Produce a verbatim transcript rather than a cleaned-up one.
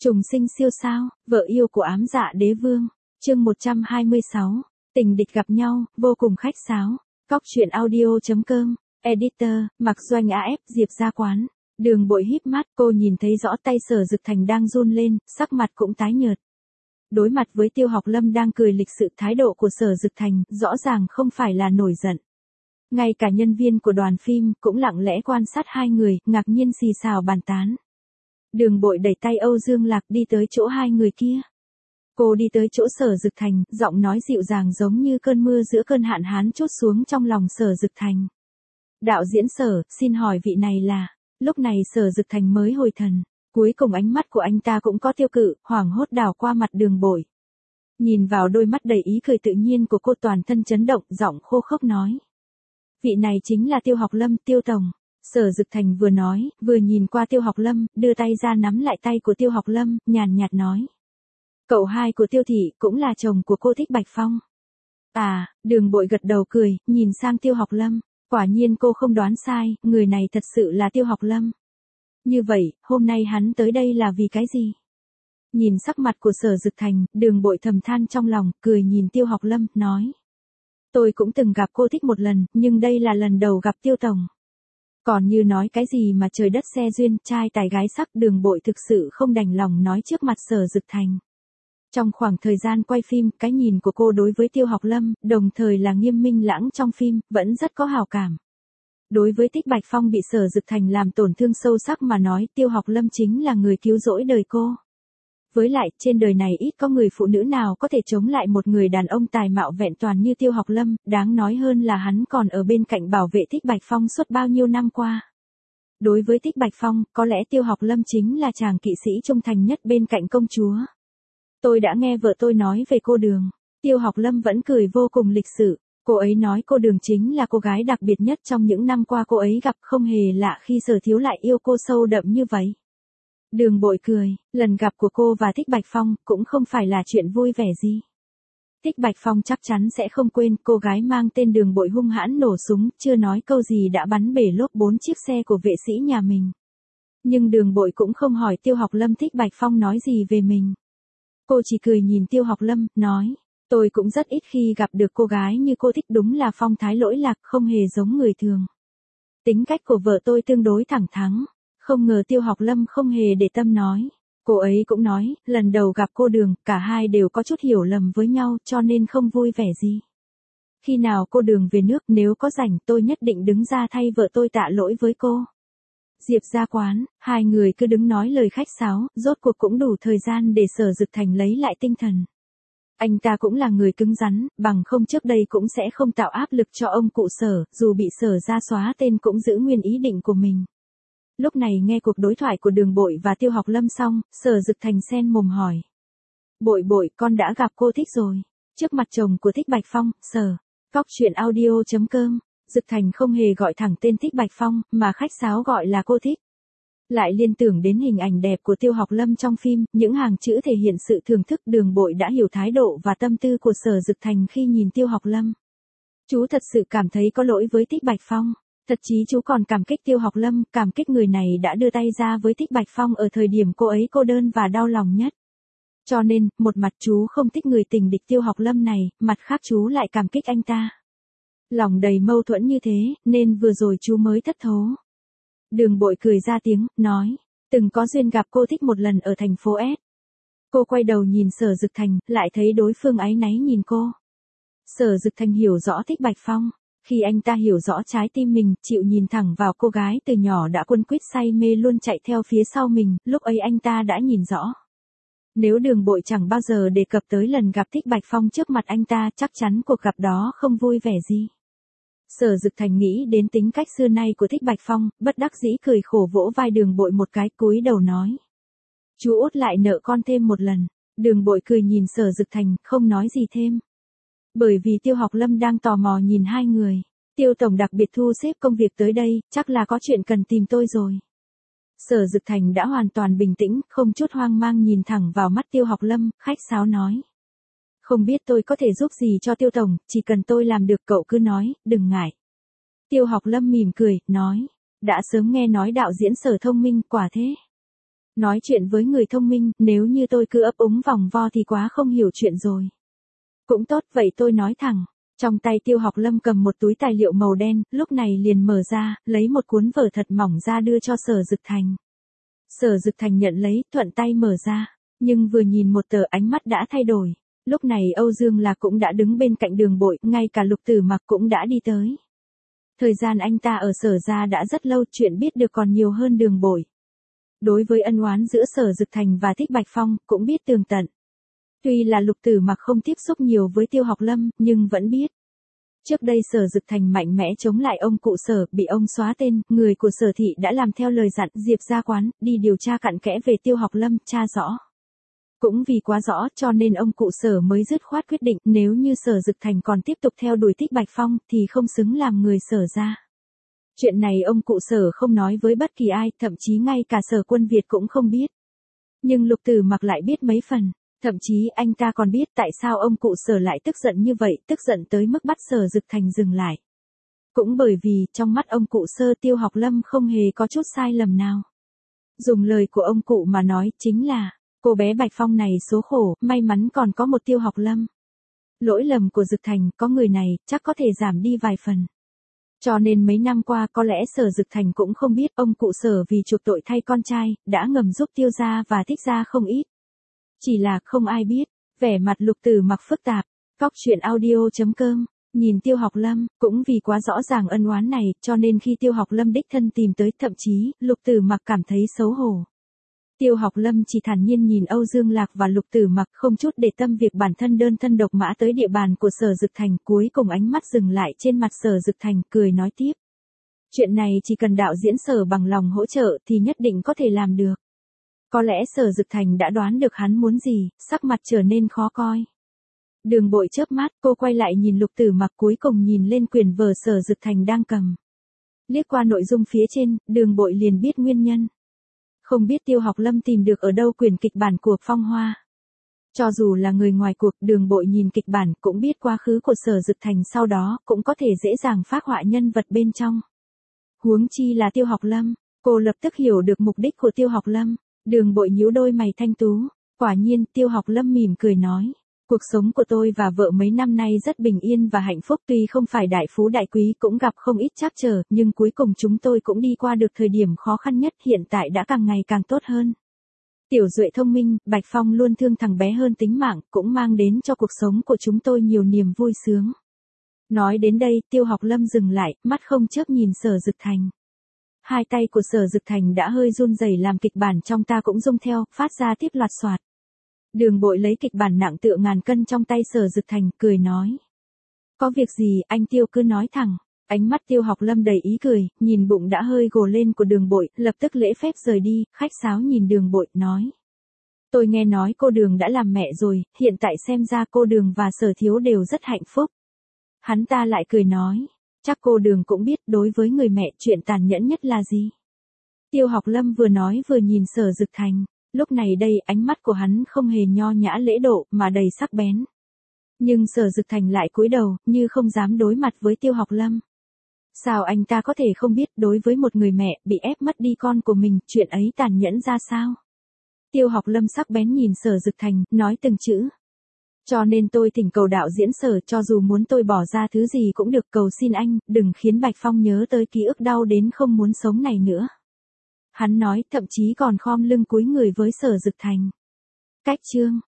Trùng sinh siêu sao, vợ yêu của ám dạ đế vương, chương một trăm hai mươi sáu, tình địch gặp nhau, vô cùng khách sáo, cóc truyện audio.com, editor, Mặc Doanh a ép, Diệp Gia Quán, Đường Bội híp mắt, cô nhìn thấy rõ tay Sở Dực Thành đang run lên, sắc mặt cũng tái nhợt. Đối mặt với Tiêu Học Lâm đang cười lịch sự, thái độ của Sở Dực Thành rõ ràng không phải là nổi giận. Ngay cả nhân viên của đoàn phim cũng lặng lẽ quan sát hai người, ngạc nhiên xì xào bàn tán. Đường Bội đẩy tay Âu Dương Lạc đi tới chỗ hai người kia. Cô đi tới chỗ Sở Dực Thành, giọng nói dịu dàng giống như cơn mưa giữa cơn hạn hán trút xuống trong lòng Sở Dực Thành. Đạo diễn Sở, xin hỏi vị này là... Lúc này Sở Dực Thành mới hồi thần, cuối cùng ánh mắt của anh ta cũng có tiêu cự, hoảng hốt đảo qua mặt Đường Bội. Nhìn vào đôi mắt đầy ý cười tự nhiên của cô, toàn thân chấn động, giọng khô khốc nói. Vị này chính là Tiêu Học Lâm, Tiêu Tổng. Sở Dực Thành vừa nói, vừa nhìn qua Tiêu Học Lâm, đưa tay ra nắm lại tay của Tiêu Học Lâm, nhàn nhạt nói. Cậu hai của Tiêu Thị cũng là chồng của cô Thích Bạch Phong. À, Đường Bội gật đầu cười, nhìn sang Tiêu Học Lâm. Quả nhiên cô không đoán sai, người này thật sự là Tiêu Học Lâm. Như vậy, hôm nay hắn tới đây là vì cái gì? Nhìn sắc mặt của Sở Dực Thành, Đường Bội thầm than trong lòng, cười nhìn Tiêu Học Lâm, nói. Tôi cũng từng gặp cô Thích một lần, nhưng đây là lần đầu gặp Tiêu Tổng. Còn như nói cái gì mà trời đất xe duyên, trai tài gái sắc, Đường Bội thực sự không đành lòng nói trước mặt Sở Dực Thành. Trong khoảng thời gian quay phim, cái nhìn của cô đối với Tiêu Học Lâm, đồng thời là Nghiêm Minh Lãng trong phim, vẫn rất có hào cảm. Đối với Thích Bạch Phong bị Sở Dực Thành làm tổn thương sâu sắc mà nói, Tiêu Học Lâm chính là người cứu rỗi đời cô. Với lại, trên đời này ít có người phụ nữ nào có thể chống lại một người đàn ông tài mạo vẹn toàn như Tiêu Học Lâm, đáng nói hơn là hắn còn ở bên cạnh bảo vệ Thích Bạch Phong suốt bao nhiêu năm qua. Đối với Thích Bạch Phong, có lẽ Tiêu Học Lâm chính là chàng kỵ sĩ trung thành nhất bên cạnh công chúa. Tôi đã nghe vợ tôi nói về cô Đường. Tiêu Học Lâm vẫn cười vô cùng lịch sự. Cô ấy nói cô Đường chính là cô gái đặc biệt nhất trong những năm qua cô ấy gặp, không hề lạ khi Sở Thiếu lại yêu cô sâu đậm như vậy. Đường Bội cười, lần gặp của cô và Thích Bạch Phong cũng không phải là chuyện vui vẻ gì. Thích Bạch Phong chắc chắn sẽ không quên, cô gái mang tên Đường Bội hung hãn nổ súng, chưa nói câu gì đã bắn bể lốp bốn chiếc xe của vệ sĩ nhà mình. Nhưng Đường Bội cũng không hỏi Tiêu Học Lâm Thích Bạch Phong nói gì về mình. Cô chỉ cười nhìn Tiêu Học Lâm, nói, tôi cũng rất ít khi gặp được cô gái như cô Thích, đúng là phong thái lỗi lạc, không hề giống người thường. Tính cách của vợ tôi tương đối thẳng thắn. Không ngờ Tiêu Học Lâm không hề để tâm nói. Cô ấy cũng nói, lần đầu gặp cô Đường, cả hai đều có chút hiểu lầm với nhau, cho nên không vui vẻ gì. Khi nào cô Đường về nước, nếu có rảnh, tôi nhất định đứng ra thay vợ tôi tạ lỗi với cô. Diệp Gia Quán, hai người cứ đứng nói lời khách sáo, rốt cuộc cũng đủ thời gian để Sở Dực Thành lấy lại tinh thần. Anh ta cũng là người cứng rắn, bằng không trước đây cũng sẽ không tạo áp lực cho ông cụ Sở, dù bị Sở ra xóa tên cũng giữ nguyên ý định của mình. Lúc này nghe cuộc đối thoại của Đường Bội và Tiêu Học Lâm xong, Sở Dực Thành sen mồm hỏi. Bội Bội, con đã gặp cô Thích rồi. Trước mặt chồng của Thích Bạch Phong, Sở. Cóc truyện audio.com. Dực Thành không hề gọi thẳng tên Thích Bạch Phong, mà khách sáo gọi là cô Thích. Lại liên tưởng đến hình ảnh đẹp của Tiêu Học Lâm trong phim, những hàng chữ thể hiện sự thưởng thức. Đường Bội đã hiểu thái độ và tâm tư của Sở Dực Thành khi nhìn Tiêu Học Lâm. Chú thật sự cảm thấy có lỗi với Thích Bạch Phong. Thật chí chú còn cảm kích Tiêu Học Lâm, cảm kích người này đã đưa tay ra với Thích Bạch Phong ở thời điểm cô ấy cô đơn và đau lòng nhất. Cho nên, một mặt chú không thích người tình địch Tiêu Học Lâm này, mặt khác chú lại cảm kích anh ta. Lòng đầy mâu thuẫn như thế, nên vừa rồi chú mới thất thố. Đường Bội cười ra tiếng, nói, từng có duyên gặp cô Thích một lần ở thành phố S. Cô quay đầu nhìn Sở Dực Thành, lại thấy đối phương áy náy nhìn cô. Sở Dực Thành hiểu rõ Thích Bạch Phong. Khi anh ta hiểu rõ trái tim mình, chịu nhìn thẳng vào cô gái từ nhỏ đã cuốn quýt say mê luôn chạy theo phía sau mình, lúc ấy anh ta đã nhìn rõ. Nếu Đường Bội chẳng bao giờ đề cập tới lần gặp Thích Bạch Phong trước mặt anh ta, chắc chắn cuộc gặp đó không vui vẻ gì. Sở Dực Thành nghĩ đến tính cách xưa nay của Thích Bạch Phong, bất đắc dĩ cười khổ vỗ vai Đường Bội một cái, cúi đầu nói. Chú út lại nợ con thêm một lần. Đường Bội cười nhìn Sở Dực Thành, không nói gì thêm. Bởi vì Tiêu Học Lâm đang tò mò nhìn hai người. Tiêu Tổng đặc biệt thu xếp công việc tới đây, chắc là có chuyện cần tìm tôi rồi. Sở Dực Thành đã hoàn toàn bình tĩnh, không chút hoang mang nhìn thẳng vào mắt Tiêu Học Lâm, khách sáo nói. Không biết tôi có thể giúp gì cho Tiêu Tổng, chỉ cần tôi làm được cậu cứ nói, đừng ngại. Tiêu Học Lâm mỉm cười, nói. Đã sớm nghe nói đạo diễn Sở thông minh, quả thế. Nói chuyện với người thông minh, nếu như tôi cứ ấp úng vòng vo thì quá không hiểu chuyện rồi. Cũng tốt, vậy tôi nói thẳng. Trong tay Tiêu Học Lâm cầm một túi tài liệu màu đen, lúc này liền mở ra, lấy một cuốn vở thật mỏng ra đưa cho Sở Dực Thành. Sở Dực Thành nhận lấy, thuận tay mở ra, nhưng vừa nhìn một tờ ánh mắt đã thay đổi. Lúc này Âu Dương Lạc cũng đã đứng bên cạnh Đường Bội, ngay cả Lục Tử Mặc cũng đã đi tới. Thời gian anh ta ở Sở gia đã rất lâu, chuyện biết được còn nhiều hơn Đường Bội. Đối với ân oán giữa Sở Dực Thành và Thích Bạch Phong, cũng biết tường tận. Tuy là Lục Tử Mặc không tiếp xúc nhiều với Tiêu Học Lâm, nhưng vẫn biết. Trước đây Sở Dực Thành mạnh mẽ chống lại ông cụ Sở, bị ông xóa tên, người của Sở thị đã làm theo lời dặn, Diệp ra quán, đi điều tra cặn kẽ về Tiêu Học Lâm, tra rõ. Cũng vì quá rõ cho nên ông cụ Sở mới dứt khoát quyết định, nếu như Sở Dực Thành còn tiếp tục theo đuổi Thích Bạch Phong, thì không xứng làm người Sở gia. Chuyện này ông cụ Sở không nói với bất kỳ ai, thậm chí ngay cả Sở Quân Việt cũng không biết. Nhưng Lục Tử Mặc lại biết mấy phần. Thậm chí anh ta còn biết tại sao ông cụ Sở lại tức giận như vậy, tức giận tới mức bắt Sở Dực Thành dừng lại. Cũng bởi vì, trong mắt ông cụ Sơ, Tiêu Học Lâm không hề có chút sai lầm nào. Dùng lời của ông cụ mà nói, chính là, cô bé Bạch Phong này số khổ, may mắn còn có một Tiêu Học Lâm. Lỗi lầm của Dực Thành, có người này, chắc có thể giảm đi vài phần. Cho nên mấy năm qua có lẽ Sở Dực Thành cũng không biết ông cụ Sở vì chuộc tội thay con trai, đã ngầm giúp Tiêu gia và Thích gia không ít. Chỉ là không ai biết, vẻ mặt Lục Tử Mặc phức tạp, cóc truyện audio chấm com, nhìn Tiêu Học Lâm, cũng vì quá rõ ràng ân oán này, cho nên khi Tiêu Học Lâm đích thân tìm tới, thậm chí, Lục Tử Mặc cảm thấy xấu hổ. Tiêu Học Lâm chỉ thản nhiên nhìn Âu Dương Lạc và Lục Tử Mặc, không chút để tâm việc bản thân đơn thân độc mã tới địa bàn của Sở Dực Thành, cuối cùng ánh mắt dừng lại trên mặt Sở Dực Thành, cười nói tiếp. Chuyện này chỉ cần đạo diễn Sở bằng lòng hỗ trợ thì nhất định có thể làm được. Có lẽ Sở Dực Thành đã đoán được hắn muốn gì, sắc mặt trở nên khó coi. Đường Bội chớp mắt, cô quay lại nhìn Lục Tử Mặc, cuối cùng nhìn lên quyển vở Sở Dực Thành đang cầm. Liếc qua nội dung phía trên, Đường Bội liền biết nguyên nhân. Không biết Tiêu Học Lâm tìm được ở đâu quyển kịch bản của Phong Hoa. Cho dù là người ngoài cuộc, Đường Bội nhìn kịch bản cũng biết quá khứ của Sở Dực Thành, sau đó cũng có thể dễ dàng phác họa nhân vật bên trong. Huống chi là Tiêu Học Lâm, cô lập tức hiểu được mục đích của Tiêu Học Lâm. Đường Bội nhíu đôi mày thanh tú, quả nhiên, Tiêu Học Lâm mỉm cười nói, cuộc sống của tôi và vợ mấy năm nay rất bình yên và hạnh phúc, tuy không phải đại phú đại quý, cũng gặp không ít trắc trở, nhưng cuối cùng chúng tôi cũng đi qua được thời điểm khó khăn nhất, hiện tại đã càng ngày càng tốt hơn. Tiểu Duệ thông minh, Bạch Phong luôn thương thằng bé hơn tính mạng, cũng mang đến cho cuộc sống của chúng tôi nhiều niềm vui sướng. Nói đến đây, Tiêu Học Lâm dừng lại, mắt không chớp nhìn Sở Dực Thành. Hai tay của Sở Dực Thành đã hơi run rẩy, làm kịch bản trong ta cũng rung theo, phát ra tiếp loạt soạt. Đường Bội lấy kịch bản nặng tựa ngàn cân trong tay Sở Dực Thành, cười nói. Có việc gì, anh Tiêu cứ nói thẳng. Ánh mắt Tiêu Học Lâm đầy ý cười, nhìn bụng đã hơi gồ lên của Đường Bội, lập tức lễ phép rời đi, khách sáo nhìn Đường Bội, nói. Tôi nghe nói cô Đường đã làm mẹ rồi, hiện tại xem ra cô Đường và Sở Thiếu đều rất hạnh phúc. Hắn ta lại cười nói. Chắc cô Đường cũng biết đối với người mẹ chuyện tàn nhẫn nhất là gì. Tiêu Học Lâm vừa nói vừa nhìn Sở Dực Thành, lúc này đây ánh mắt của hắn không hề nho nhã lễ độ mà đầy sắc bén. Nhưng Sở Dực Thành lại cúi đầu, như không dám đối mặt với Tiêu Học Lâm. Sao anh ta có thể không biết đối với một người mẹ bị ép mất đi con của mình, chuyện ấy tàn nhẫn ra sao? Tiêu Học Lâm sắc bén nhìn Sở Dực Thành, nói từng chữ. Cho nên tôi thỉnh cầu đạo diễn Sở, cho dù muốn tôi bỏ ra thứ gì cũng được, cầu xin anh, đừng khiến Bạch Phong nhớ tới ký ức đau đến không muốn sống này nữa. Hắn nói, thậm chí còn khom lưng cúi người với Sở Dực Thành. Cách chương.